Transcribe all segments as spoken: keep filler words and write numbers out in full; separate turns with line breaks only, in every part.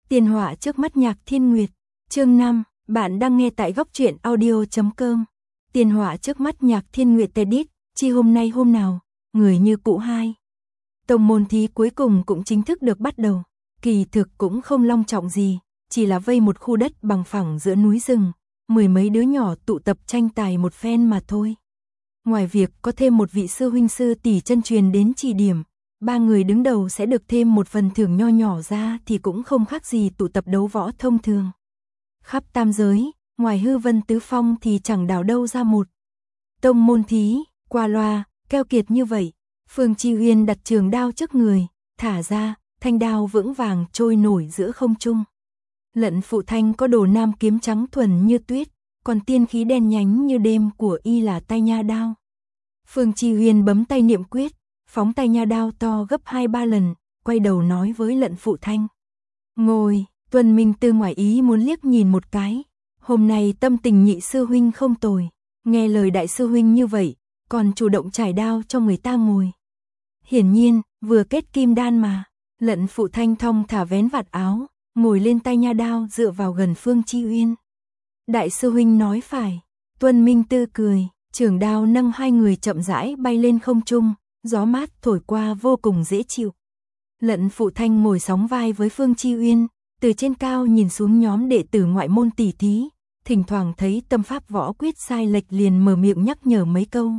Tiền họa trước mắt Nhạc Thiên Nguyệt, chương năm, bạn đang nghe tại góc truyện audio chấm com. Tiền họa trước mắt Nhạc Thiên Nguyệt edit, chi hôm nay hôm nào, người như cũ hai. Tông môn thí cuối cùng cũng chính thức được bắt đầu, kỳ thực cũng không long trọng gì, chỉ là vây một khu đất bằng phẳng giữa núi rừng, mười mấy đứa nhỏ tụ tập tranh tài một phen mà thôi. Ngoài việc có thêm một vị sư huynh sư tỷ chân truyền đến chỉ điểm, ba người đứng đầu sẽ được thêm một phần thưởng nho nhỏ ra thì cũng không khác gì tụ tập đấu võ thông thường. Khắp tam giới, ngoài Hư Vân Tứ Phong thì chẳng đào đâu ra một tông môn thí, qua loa, keo kiệt như vậy. Phương Chi Uyên đặt trường đao trước người, thả ra, thanh đao vững vàng trôi nổi giữa không trung. Lận Phụ Thanh có đồ nam kiếm trắng thuần như tuyết, còn tiên khí đen nhánh như đêm của y là tay nha đao. Phương Chi Uyên bấm tay niệm quyết, phóng tay nha đao to gấp hai ba lần, quay đầu nói với Lận Phụ Thanh. Ngồi, Tuân Minh Tư ngoài ý muốn liếc nhìn một cái. Hôm nay tâm tình nhị sư huynh không tồi, nghe lời đại sư huynh như vậy, còn chủ động trải đao cho người ta ngồi. Hiển nhiên, vừa kết kim đan mà. Lận Phụ Thanh thong thả vén vạt áo, ngồi lên tay nha đao dựa vào gần Phương Chi Uyên. Đại sư huynh nói phải. Tuân Minh Tư cười, trường đao nâng hai người chậm rãi bay lên không trung, gió mát thổi qua vô cùng dễ chịu. Lận Phụ Thanh ngồi sóng vai với Phương Chi Uyên, từ trên cao nhìn xuống nhóm đệ tử ngoại môn tỷ thí, thỉnh thoảng thấy tâm pháp võ quyết sai lệch liền mở miệng nhắc nhở mấy câu.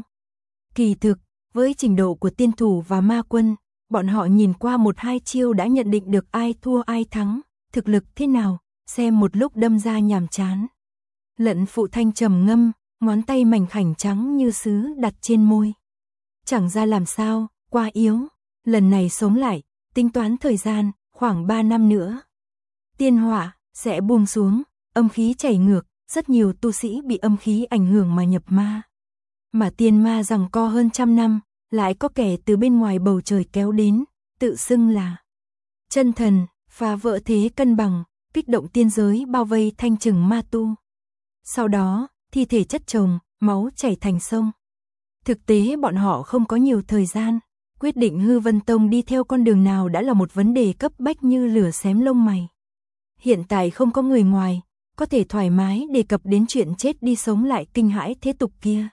Kỳ thực, với trình độ của tiên thủ và ma quân, bọn họ nhìn qua một hai chiêu đã nhận định được ai thua ai thắng, thực lực thế nào, xem một lúc đâm ra nhàm chán. Lận Phụ Thanh trầm ngâm, ngón tay mảnh khảnh trắng như sứ đặt trên môi. Chẳng ra làm sao, quá yếu, lần này sống lại, tính toán thời gian, khoảng ba năm nữa. Tiên hỏa sẽ buông xuống, âm khí chảy ngược, rất nhiều tu sĩ bị âm khí ảnh hưởng mà nhập ma. Mà tiên ma giằng co hơn trăm năm, lại có kẻ từ bên ngoài bầu trời kéo đến, tự xưng là chân thần, phá vỡ thế cân bằng, kích động tiên giới bao vây thanh trừng ma tu. Sau đó, thi thể chất chồng, máu chảy thành sông. Thực tế bọn họ không có nhiều thời gian, quyết định Hư Vân Tông đi theo con đường nào đã là một vấn đề cấp bách như lửa xém lông mày. Hiện tại không có người ngoài, có thể thoải mái đề cập đến chuyện chết đi sống lại kinh hãi thế tục kia.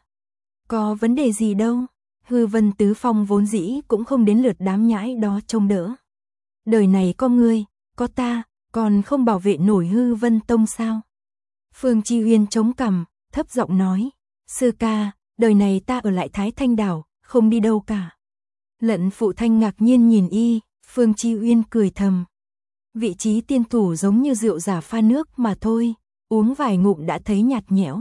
Có vấn đề gì đâu, Hư Vân Tứ Phong vốn dĩ cũng không đến lượt đám nhãi đó trông đỡ. Đời này có ngươi, có ta, còn không bảo vệ nổi Hư Vân Tông sao? Phương Chi Uyên chống cằm, thấp giọng nói, sư ca, đời này ta ở lại Thái Thanh Đảo, không đi đâu cả. Lận Phụ Thanh ngạc nhiên nhìn y, Phương Chi Uyên cười thầm. Vị trí tiên thủ giống như rượu giả pha nước mà thôi, uống vài ngụm đã thấy nhạt nhẽo.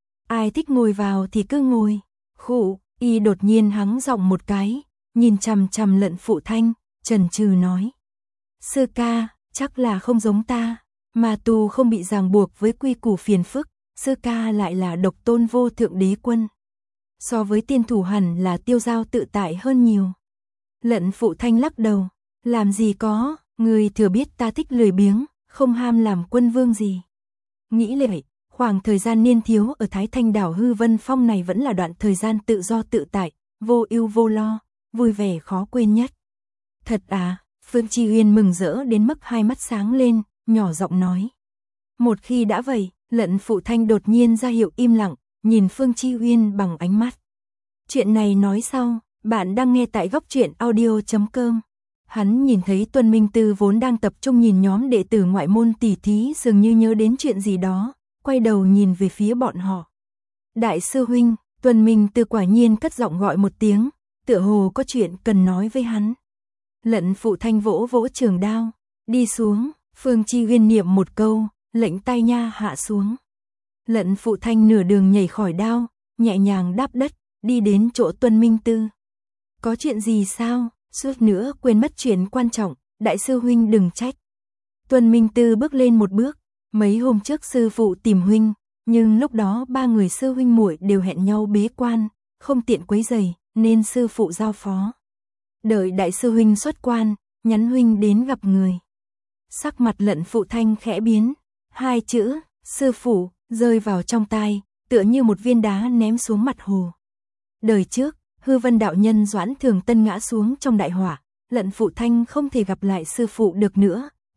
Ai thích ngồi vào thì cứ ngồi. Khụ, y đột nhiên hắng giọng một cái, nhìn chằm chằm Lận Phụ Thanh, chần chừ nói. Sư ca, chắc là không giống ta, mà tù không bị ràng buộc với quy củ phiền phức, sư ca lại là độc tôn vô thượng đế quân. So với tiên thủ hẳn là tiêu dao tự tại hơn nhiều. Lận Phụ Thanh lắc đầu, làm gì có, người thừa biết ta thích lười biếng, không ham làm quân vương gì. Nghĩ lại, khoảng thời gian niên thiếu ở Thái Thanh Đảo Hư Vân Phong này vẫn là đoạn thời gian tự do tự tại, vô ưu vô lo, vui vẻ khó quên nhất. Thật à, Phương Chi Uyên mừng rỡ đến mức hai mắt sáng lên, nhỏ giọng nói. Một khi đã vậy, Lận Phụ Thanh đột nhiên ra hiệu im lặng, nhìn Phương Chi Uyên bằng ánh mắt. Chuyện này nói sau, bạn đang nghe tại góc truyện audio chấm com. Hắn nhìn thấy Tuân Minh Tư vốn đang tập trung nhìn nhóm đệ tử ngoại môn tỷ thí dường như nhớ đến chuyện gì đó, quay đầu nhìn về phía bọn họ. Đại sư huynh, Tuân Minh Tư quả nhiên cất giọng gọi một tiếng, tựa hồ có chuyện cần nói với hắn. Lận Phụ Thanh vỗ vỗ trường đao, đi xuống, Phương Chi Uyên niệm một câu, lệnh tay nha hạ xuống. Lận Phụ Thanh nửa đường nhảy khỏi đao, nhẹ nhàng đáp đất, đi đến chỗ Tuân Minh Tư. Có chuyện gì sao? Suốt nữa quên mất chuyện quan trọng, đại sư huynh đừng trách. Tuân Minh Tư bước lên một bước, mấy hôm trước sư phụ tìm huynh, nhưng lúc đó ba người sư huynh muội đều hẹn nhau bế quan, không tiện quấy rầy, nên sư phụ giao phó. Đợi đại sư huynh xuất quan, nhắn huynh đến gặp người. Sắc mặt Lận Phụ Thanh khẽ biến, hai chữ, sư phụ, rơi vào trong tai, tựa như một viên đá ném xuống mặt hồ. Đời trước, Hư Vân đạo nhân Doãn Thường Tân ngã xuống trong đại hỏa, Lận Phụ Thanh không thể gặp lại sư phụ được nữa,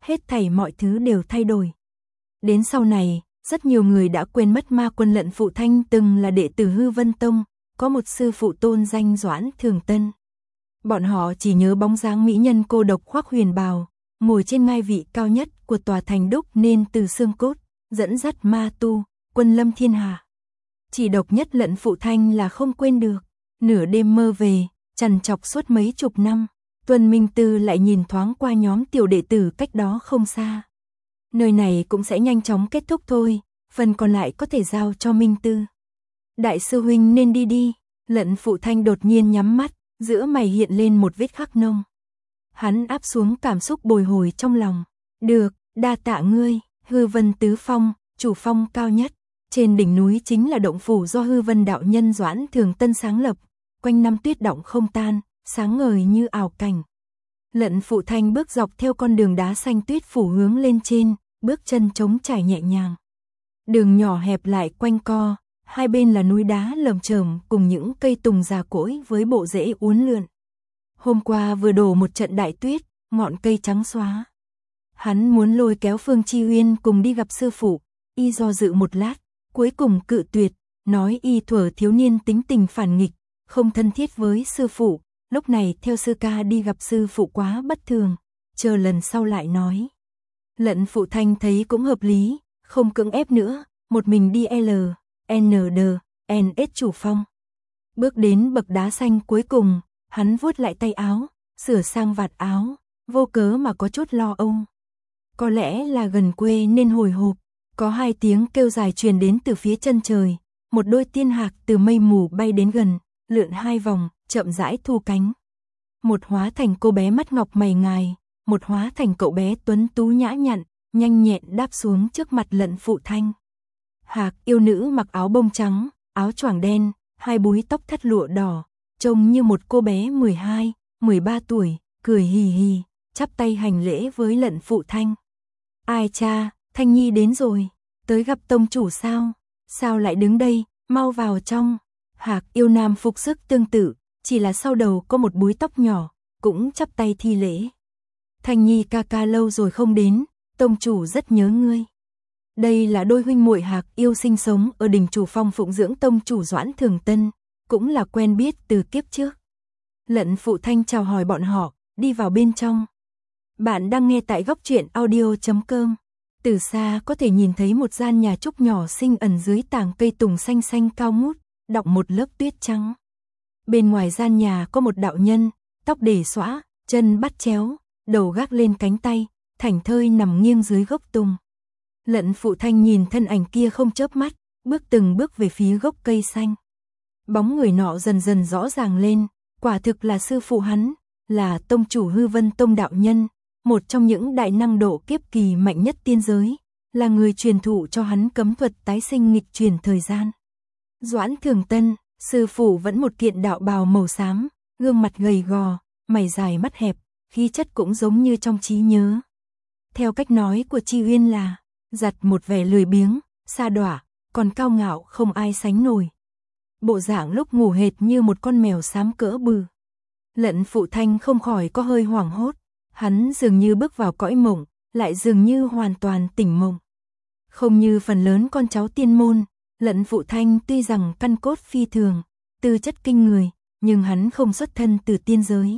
hết thảy mọi thứ đều thay đổi. Đến sau này, rất nhiều người đã quên mất ma quân Lận Phụ Thanh từng là đệ tử Hư Vân Tông, có một sư phụ tôn danh Doãn Thường Tân. Bọn họ chỉ nhớ bóng dáng mỹ nhân cô độc khoác huyền bào, ngồi trên ngai vị cao nhất của tòa thành đúc nên từ xương cốt, dẫn dắt ma tu, quân lâm thiên hạ. Chỉ độc nhất Lận Phụ Thanh là không quên được, nửa đêm mơ về, trằn trọc suốt mấy chục năm, Tuân Minh Tư lại nhìn thoáng qua nhóm tiểu đệ tử cách đó không xa. Nơi này cũng sẽ nhanh chóng kết thúc thôi, phần còn lại có thể giao cho Minh Tư. Đại sư huynh nên đi đi, Lận Phụ Thanh đột nhiên nhắm mắt, giữa mày hiện lên một vết khắc nông. Hắn áp xuống cảm xúc bồi hồi trong lòng. Được, đa tạ ngươi, Hư Vân Tứ Phong, chủ phong cao nhất. Trên đỉnh núi chính là động phủ do Hư Vân đạo nhân Doãn Thường Tân sáng lập, quanh năm tuyết động không tan, sáng ngời như ảo cảnh. Lận Phụ Thanh bước dọc theo con đường đá xanh tuyết phủ hướng lên trên, bước chân trống trải nhẹ nhàng. Đường nhỏ hẹp lại quanh co, hai bên là núi đá lởm chởm cùng những cây tùng già cỗi với bộ rễ uốn lượn. Hôm qua vừa đổ một trận đại tuyết, ngọn cây trắng xóa. Hắn muốn lôi kéo Phương Chi Uyên cùng đi gặp sư phụ, y do dự một lát, cuối cùng cự tuyệt, nói y thuở thiếu niên tính tình phản nghịch, không thân thiết với sư phụ, lúc này theo sư ca đi gặp sư phụ quá bất thường, chờ lần sau lại nói. Lận Phụ Thanh thấy cũng hợp lý, không cưỡng ép nữa, một mình đi L, N D, N S chủ phong. Bước đến bậc đá xanh cuối cùng, hắn vuốt lại tay áo, sửa sang vạt áo, vô cớ mà có chút lo âu. Có lẽ là gần quê nên hồi hộp, có hai tiếng kêu dài truyền đến từ phía chân trời, một đôi tiên hạc từ mây mù bay đến gần, lượn hai vòng, chậm rãi thu cánh. Một hóa thành cô bé mắt ngọc mày ngài, một hóa thành cậu bé tuấn tú nhã nhặn, nhanh nhẹn đáp xuống trước mặt Lận Phụ Thanh. Hạc yêu nữ mặc áo bông trắng, áo choàng đen, hai búi tóc thắt lụa đỏ, trông như một cô bé mười hai, mười ba tuổi, cười hì hì, chắp tay hành lễ với Lận Phụ Thanh. Ai cha, Thanh Nhi đến rồi, tới gặp tông chủ sao? Sao lại đứng đây, mau vào trong. Hạc yêu nam phục sức tương tự, chỉ là sau đầu có một búi tóc nhỏ, cũng chắp tay thi lễ. Thanh Nhi ca ca lâu rồi không đến, tông chủ rất nhớ ngươi. Đây là đôi huynh muội Hạc yêu sinh sống ở đỉnh chủ phong phụng dưỡng tông chủ Doãn Thường Tân, cũng là quen biết từ kiếp trước. Lận Phụ Thanh chào hỏi bọn họ, đi vào bên trong. Bạn đang nghe tại góc truyện audio chấm com. Từ xa có thể nhìn thấy một gian nhà trúc nhỏ xinh ẩn dưới tàng cây tùng xanh xanh cao ngút, đọng một lớp tuyết trắng. Bên ngoài gian nhà có một đạo nhân, tóc để xõa, chân bắt chéo, đầu gác lên cánh tay, thảnh thơi nằm nghiêng dưới gốc tùng. Lận Phụ Thanh nhìn thân ảnh kia không chớp mắt, bước từng bước về phía gốc cây xanh. Bóng người nọ dần dần rõ ràng lên, quả thực là sư phụ hắn, là tông chủ Hư Vân Tông đạo nhân, một trong những đại năng độ kiếp kỳ mạnh nhất tiên giới, là người truyền thụ cho hắn cấm thuật tái sinh nghịch chuyển thời gian. Doãn Thường Tân, sư phụ vẫn một kiện đạo bào màu xám, gương mặt gầy gò, mày dài mắt hẹp, khí chất cũng giống như trong trí nhớ. Theo cách nói của Chi Uyên là, giặt một vẻ lười biếng, sa đọa, còn cao ngạo không ai sánh nổi. Bộ dạng lúc ngủ hệt như một con mèo xám cỡ bự. Lận Phụ Thanh không khỏi có hơi hoảng hốt, hắn dường như bước vào cõi mộng, lại dường như hoàn toàn tỉnh mộng. Không như phần lớn con cháu tiên môn, Lận Phụ Thanh tuy rằng căn cốt phi thường, tư chất kinh người, nhưng hắn không xuất thân từ tiên giới.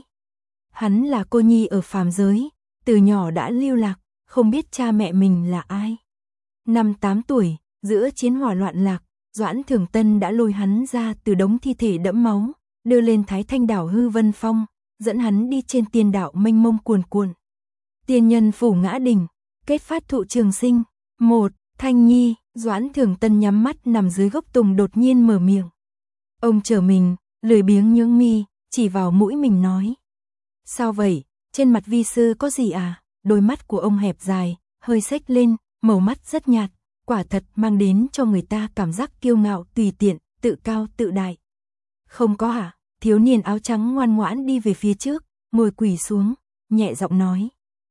Hắn là cô nhi ở phàm giới, từ nhỏ đã lưu lạc, không biết cha mẹ mình là ai. Năm tám tuổi, giữa chiến hỏa loạn lạc, Doãn Thường Tân đã lôi hắn ra từ đống thi thể đẫm máu, đưa lên Thái Thanh đảo Hư Vân Phong, dẫn hắn đi trên tiên đạo mênh mông cuồn cuộn. Tiên nhân phủ ngã đỉnh, kết phát thụ trường sinh. Một, Thanh Nhi, Doãn Thường Tân nhắm mắt nằm dưới gốc tùng đột nhiên mở miệng. Ông trở mình, lười biếng nhướng mi, chỉ vào mũi mình nói. Sao vậy, trên mặt vi sư có gì à? Đôi mắt của ông hẹp dài, hơi xếch lên, màu mắt rất nhạt, quả thật mang đến cho người ta cảm giác kiêu ngạo tùy tiện, tự cao tự đại. Không có hả? Thiếu niên áo trắng ngoan ngoãn đi về phía trước, ngồi quỳ xuống, nhẹ giọng nói.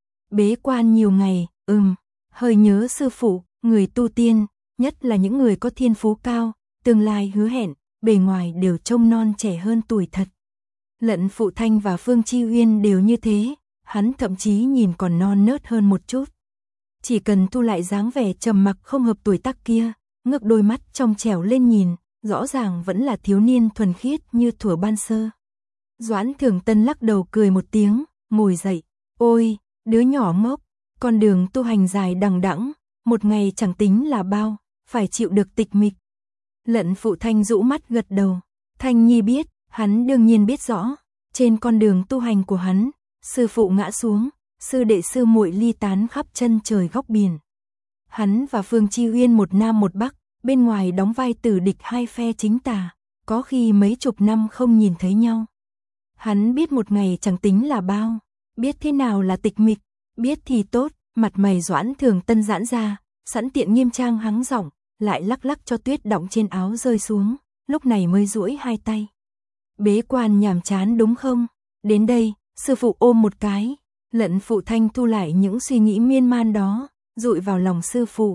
Bế quan nhiều ngày, ừm, hơi nhớ sư phụ, người tu tiên, nhất là những người có thiên phú cao, tương lai hứa hẹn, bề ngoài đều trông non trẻ hơn tuổi thật. Lận Phụ Thanh và Phương Chi Uyên đều như thế, hắn thậm chí nhìn còn non nớt hơn một chút. Chỉ cần thu lại dáng vẻ trầm mặc không hợp tuổi tác kia, ngước đôi mắt trong trẻo lên nhìn, rõ ràng vẫn là thiếu niên thuần khiết như thuở ban sơ. Doãn Thường Tân lắc đầu cười một tiếng, ngồi dậy, ôi, đứa nhỏ ngốc, con đường tu hành dài đằng đẵng, một ngày chẳng tính là bao, phải chịu được tịch mịch. Lận Phụ Thanh rũ mắt gật đầu, Thanh Nhi biết, hắn đương nhiên biết rõ, trên con đường tu hành của hắn, sư phụ ngã xuống, sư đệ sư muội ly tán khắp chân trời góc biển. Hắn và Phương Chi Uyên một nam một bắc, bên ngoài đóng vai tử địch hai phe chính tà, có khi mấy chục năm không nhìn thấy nhau. Hắn biết một ngày chẳng tính là bao, biết thế nào là tịch mịch, biết thì tốt, mặt mày Doãn Thường Tân giãn ra, sẵn tiện nghiêm trang hắng giọng, lại lắc lắc cho tuyết đọng trên áo rơi xuống, lúc này mới duỗi hai tay. Bế quan nhàm chán đúng không? Đến đây, sư phụ ôm một cái. Lận Phụ Thanh thu lại những suy nghĩ miên man đó, dụi vào lòng sư phụ.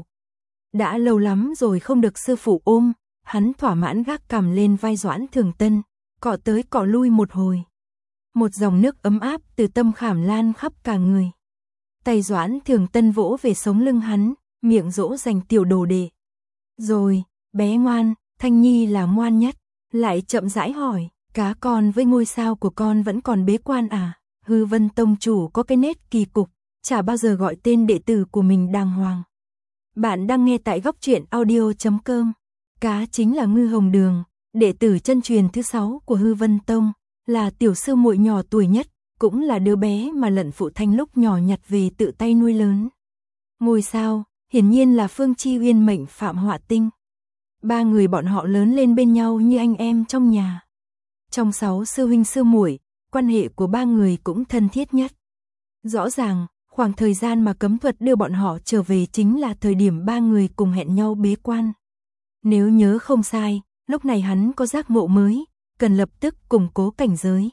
Đã lâu lắm rồi không được sư phụ ôm, hắn thỏa mãn gác cằm lên vai Doãn Thường Tân, cọ tới cọ lui một hồi. Một dòng nước ấm áp từ tâm khảm lan khắp cả người. Tay Doãn Thường Tân vỗ về sống lưng hắn, miệng dỗ dành tiểu đồ đệ. Rồi, bé ngoan, Thanh Nhi là ngoan nhất, lại chậm rãi hỏi, cá con với ngôi sao của con vẫn còn bế quan à? Hư Vân Tông chủ có cái nét kỳ cục, chả bao giờ gọi tên đệ tử của mình đàng hoàng. Bạn đang nghe tại góc truyện audio chấm com. Cá chính là Ngư Hồng Đường, đệ tử chân truyền thứ sáu của Hư Vân Tông, là tiểu sư muội nhỏ tuổi nhất, cũng là đứa bé mà Lận Phụ Thanh lúc nhỏ nhặt về tự tay nuôi lớn. Ngôi sao, hiển nhiên là Phương Chi Uyên mệnh phạm họa tinh. Ba người bọn họ lớn lên bên nhau như anh em trong nhà. Trong sáu sư huynh sư muội, quan hệ của ba người cũng thân thiết nhất. Rõ ràng, khoảng thời gian mà cấm thuật đưa bọn họ trở về chính là thời điểm ba người cùng hẹn nhau bế quan. Nếu nhớ không sai, lúc này hắn có giác ngộ mới, cần lập tức củng cố cảnh giới.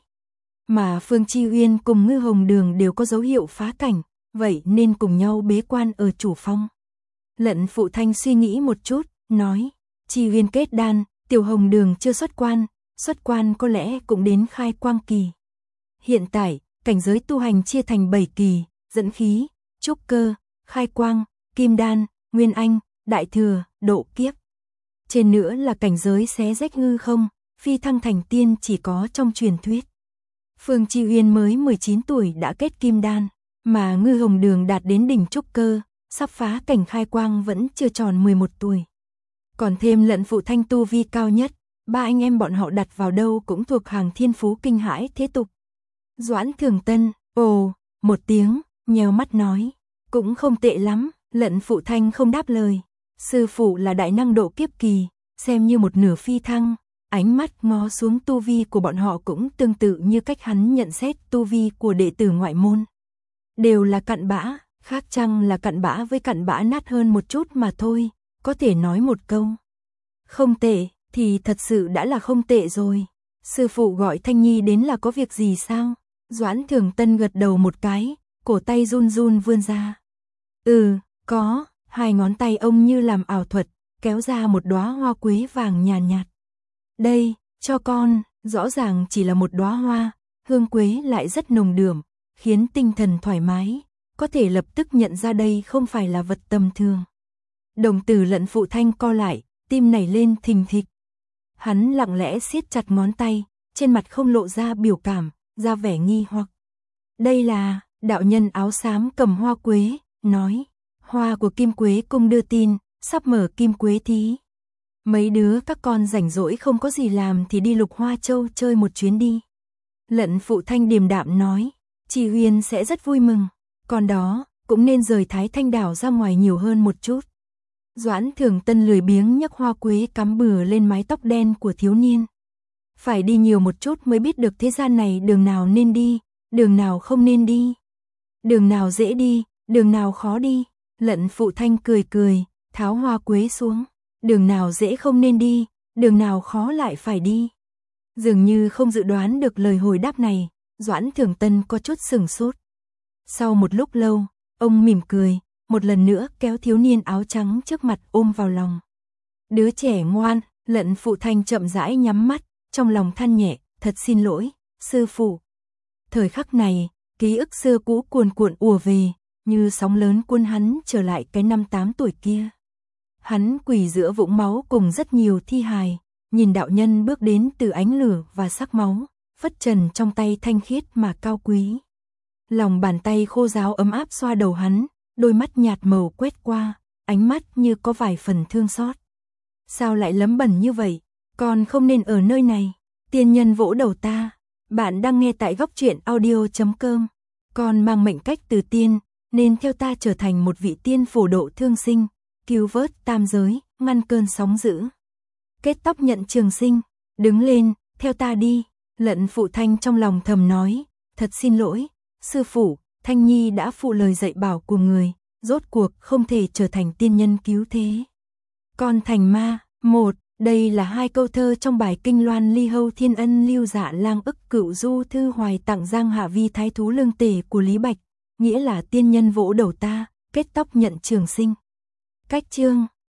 Mà Phương Chi Uyên cùng Ngư Hồng Đường đều có dấu hiệu phá cảnh, vậy nên cùng nhau bế quan ở chủ phong. Lận Phụ Thanh suy nghĩ một chút, nói, Chi Uyên kết đan, tiểu Hồng Đường chưa xuất quan, xuất quan có lẽ cũng đến khai quang kỳ. Hiện tại, cảnh giới tu hành chia thành bảy kỳ, dẫn khí, trúc cơ, khai quang, kim đan, nguyên anh, đại thừa, độ kiếp. Trên nữa là cảnh giới xé rách hư không, phi thăng thành tiên chỉ có trong truyền thuyết. Phương Chi Uyên mới mười chín tuổi đã kết kim đan, mà Ngư Hồng Đường đạt đến đỉnh trúc cơ, sắp phá cảnh khai quang vẫn chưa tròn mười một tuổi. Còn thêm Lận Phụ Thanh tu vi cao nhất, ba anh em bọn họ đặt vào đâu cũng thuộc hàng thiên phú kinh hãi thế tục. Doãn Thường Tân, ồ, một tiếng, nheo mắt nói, cũng không tệ lắm. Lận Phụ Thanh không đáp lời. Sư phụ là đại năng độ kiếp kỳ, xem như một nửa phi thăng, ánh mắt ngó xuống tu vi của bọn họ cũng tương tự như cách hắn nhận xét tu vi của đệ tử ngoại môn. Đều là cặn bã, khác chăng là cặn bã với cặn bã nát hơn một chút mà thôi, có thể nói một câu. Không tệ, thì thật sự đã là không tệ rồi. Sư phụ gọi Thanh Nhi đến là có việc gì sao? Doãn Thường Tân gật đầu một cái, cổ tay run run vươn ra. Ừ, có, hai ngón tay ông như làm ảo thuật, kéo ra một đóa hoa quế vàng nhàn nhạt, nhạt. Đây, cho con, rõ ràng chỉ là một đóa hoa, hương quế lại rất nồng đượm, khiến tinh thần thoải mái, có thể lập tức nhận ra đây không phải là vật tầm thường. Đồng tử Lận Phụ Thanh co lại, tim nảy lên thình thịch. Hắn lặng lẽ siết chặt ngón tay, trên mặt không lộ ra biểu cảm, ra vẻ nghi hoặc. Đây là, đạo nhân áo xám cầm hoa quế, nói, hoa của Kim Quế Cung đưa tin, sắp mở Kim Quế thí. Mấy đứa các con rảnh rỗi không có gì làm thì đi Lục Hoa Châu chơi một chuyến đi. Lận Phụ Thanh điềm đạm nói, chị Huyền sẽ rất vui mừng, còn đó, cũng nên rời Thái Thanh Đảo ra ngoài nhiều hơn một chút. Doãn Thường Tân lười biếng nhấc hoa quế cắm bừa lên mái tóc đen của thiếu niên. Phải đi nhiều một chút mới biết được thế gian này đường nào nên đi, đường nào không nên đi. Đường nào dễ đi, đường nào khó đi. Lận Phụ Thanh cười cười, tháo hoa quế xuống. Đường nào dễ không nên đi, đường nào khó lại phải đi. Dường như không dự đoán được lời hồi đáp này, Doãn Thường Tân có chút sửng sốt. Sau một lúc lâu, ông mỉm cười, một lần nữa kéo thiếu niên áo trắng trước mặt ôm vào lòng. Đứa trẻ ngoan. Lận Phụ Thanh chậm rãi nhắm mắt, trong lòng than nhẹ, thật xin lỗi, sư phụ. Thời khắc này, Ký ức xưa cũ cuồn cuộn ùa về, như sóng lớn cuốn hắn trở lại cái năm tám tuổi kia. Hắn quỳ giữa vũng máu cùng rất nhiều thi hài, nhìn đạo nhân bước đến từ ánh lửa và sắc máu, phất trần trong tay thanh khiết mà cao quý. Lòng bàn tay khô ráo ấm áp xoa đầu hắn, đôi mắt nhạt màu quét qua, ánh mắt như có vài phần thương xót. Sao lại lấm bẩn như vậy, con không nên ở nơi này. Tiên nhân vỗ đầu ta. Bạn đang nghe tại góc truyện audio chấm com. Con mang mệnh cách từ tiên, nên theo ta trở thành một vị tiên phổ độ thương sinh, cứu vớt tam giới, ngăn cơn sóng dữ. Kết tóc nhận trường sinh, đứng lên, theo ta đi. Lận Phụ Thanh trong lòng thầm nói, thật xin lỗi, sư phụ, Thanh Nhi đã phụ lời dạy bảo của người, rốt cuộc không thể trở thành tiên nhân cứu thế. Con thành ma. Một, đây là hai câu thơ trong bài kinh Loan Ly Hâu Thiên Ân Lưu Dạ Lang ức cựu du thư hoài tặng Giang Hạ Vi thái thú lương tể của Lý Bạch, nghĩa là tiên nhân vỗ đầu ta, kết tóc nhận trường sinh. Cách chương